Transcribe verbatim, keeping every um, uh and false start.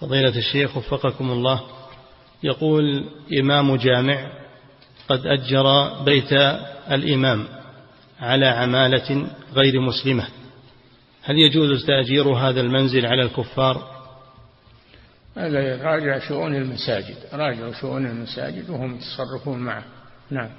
فضيلة الشيخ وفقكم الله، يقول إمام جامع قد أجر بيت الإمام على عمالة غير مسلمة، هل يجوز تأجير هذا المنزل على الكفار؟ هذا راجع شؤون المساجد، راجع شؤون المساجد وهم يتصرفون معه. نعم.